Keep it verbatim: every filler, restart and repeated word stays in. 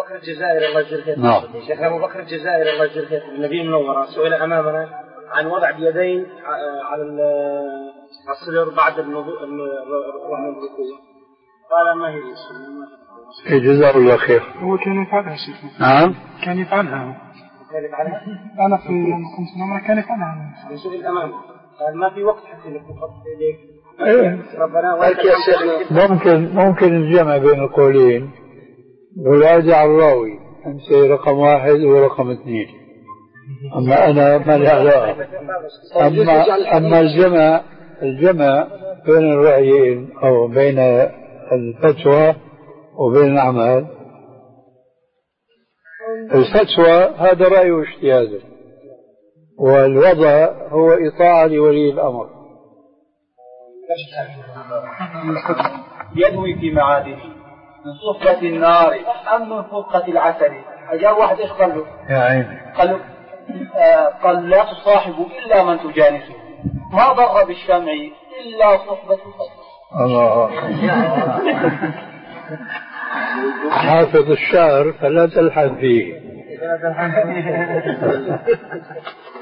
بكر الجزائري الله يجزيه خير. نعم. شيخنا أبو بكر الجزائري الله يجزيه خير النبي المنورة سئل أمامنا عن وضع اليدين على الصدر بعد الوضوء من الركوع قال ما هي السنة؟ جزاه الله خير. هو كان يفعلها شيخنا. نعم. كان يفعلها. كان يفعلها؟ أنا في خمس نمرة كان يفعلها. سئل أمامه قال ما في وقت حتى نحط إليك. إيه. ربنا ممكن ممكن الجمع بين القولين ويرجع الراوي أنت رقم واحد ورقم اثنين. أما أنا ما لا لا. أما أما الجمع الجمع بين الرأيين أو بين الفتوى وبين الأعمال. الفتوى هذا رأي واجتهاد والوضع هو إطاعة لولي الأمر. يدوي في معادنه من صفة النار أم من فقة العسل. أجاب واحد إيش قال له؟ يا عيني. قال له آه قال لا تصاحبوا إلا من تجانسه ما ضر بالشمع إلا صحبة الفضل. الله. حافظ الشعر فلا تلحن فيه.